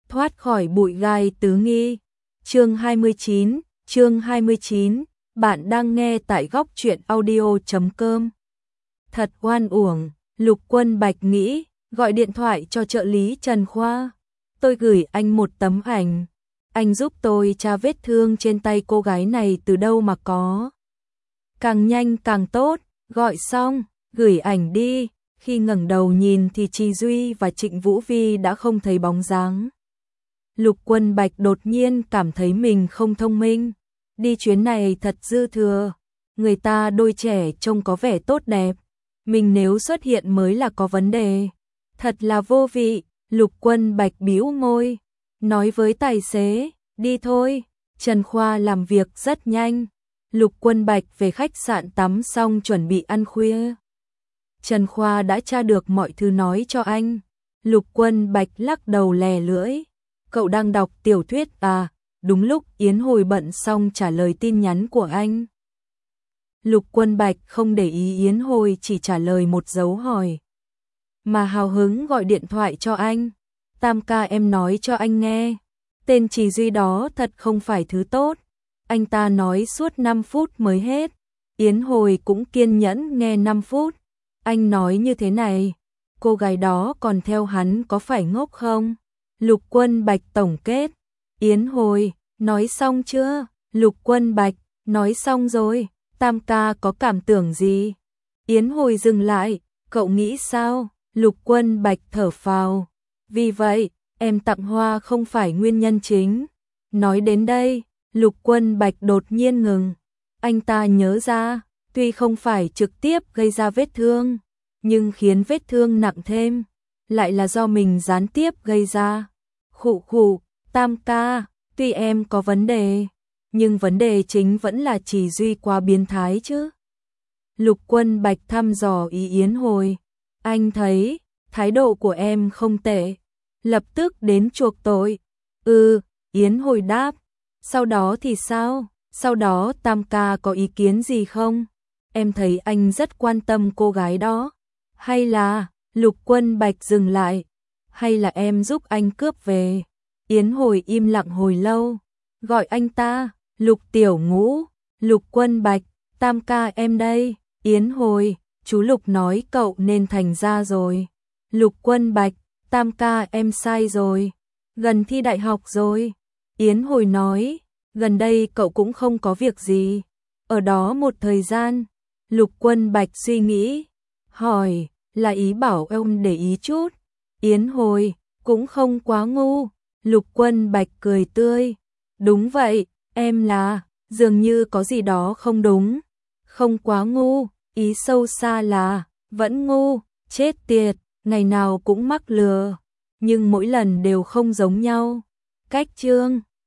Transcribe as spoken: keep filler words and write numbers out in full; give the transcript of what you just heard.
thoát khỏi bụi gai tứ nghi. Chương hai mươi chín, chương hai mươi chín, bạn đang nghe tại góc truyện audio chấm com. Thật oan uổng, Lục Quân Bạch nghĩ, gọi điện thoại cho trợ lý Trần Khoa. Tôi gửi anh một tấm ảnh. Anh giúp tôi tra vết thương trên tay cô gái này từ đâu mà có. Càng nhanh càng tốt, gọi xong, gửi ảnh đi. Khi ngẩng đầu nhìn thì Trì Duy và Trịnh Vũ Vi đã không thấy bóng dáng. Lục Quân Bạch đột nhiên cảm thấy mình không thông minh. Đi chuyến này thật dư thừa. Người ta đôi trẻ trông có vẻ tốt đẹp. Mình nếu xuất hiện mới là có vấn đề. Thật là vô vị. Lục Quân Bạch bĩu môi, nói với tài xế, đi thôi. Trần Khoa làm việc rất nhanh. Lục Quân Bạch về khách sạn tắm xong chuẩn bị ăn khuya. Trần Khoa đã tra được mọi thứ nói cho anh. Lục Quân Bạch lắc đầu lè lưỡi. Cậu đang đọc tiểu thuyết à? Đúng lúc Yến Hồi bận xong trả lời tin nhắn của anh. Lục Quân Bạch không để ý Yến Hồi chỉ trả lời một dấu hỏi. Mà hào hứng gọi điện thoại cho anh. Tam ca em nói cho anh nghe. Tên Trì Duy đó thật không phải thứ tốt. Anh ta nói suốt năm phút mới hết. Yến Hồi cũng kiên nhẫn nghe năm phút. Anh nói như thế này. Cô gái đó còn theo hắn có phải ngốc không? Lục Quân Bạch tổng kết. Yến Hồi, nói xong chưa? Lục Quân Bạch, nói xong rồi. Tam ca có cảm tưởng gì? Yến Hồi dừng lại. Cậu nghĩ sao? Lục Quân Bạch thở phào. Vì vậy, em tặng hoa không phải nguyên nhân chính. Nói đến đây, Lục Quân Bạch đột nhiên ngừng. Anh ta nhớ ra, tuy không phải trực tiếp gây ra vết thương, nhưng khiến vết thương nặng thêm, lại là do mình gián tiếp gây ra. Khụ khụ, Tam ca, tuy em có vấn đề, nhưng vấn đề chính vẫn là Trì Duy quá biến thái chứ. Lục Quân Bạch thăm dò ý Yến Hồi. Anh thấy, thái độ của em không tệ. Lập tức đến chuộc tội. Ừ, Yến Hồi đáp. Sau đó thì sao? Sau đó Tam ca có ý kiến gì không? Em thấy anh rất quan tâm cô gái đó. Hay là, Lục Quân Bạch dừng lại. Hay là em giúp anh cướp về? Yến Hồi im lặng hồi lâu. Gọi anh ta, Lục Tiểu Ngũ. Lục Quân Bạch, Tam ca em đây. Yến Hồi, chú Lục nói cậu nên thành ra rồi. Lục Quân Bạch, Tam ca em sai rồi. Gần thi đại học rồi. Yến Hồi nói, gần đây cậu cũng không có việc gì. Ở đó một thời gian. Lục Quân Bạch suy nghĩ. Hỏi, là ý bảo ông để ý chút. Yến Hồi, cũng không quá ngu. Lục Quân Bạch cười tươi. Đúng vậy, em là, dường như có gì đó không đúng. Không quá ngu, ý sâu xa là, vẫn ngu, chết tiệt, ngày nào cũng mắc lừa. Nhưng mỗi lần đều không giống nhau. Cách chương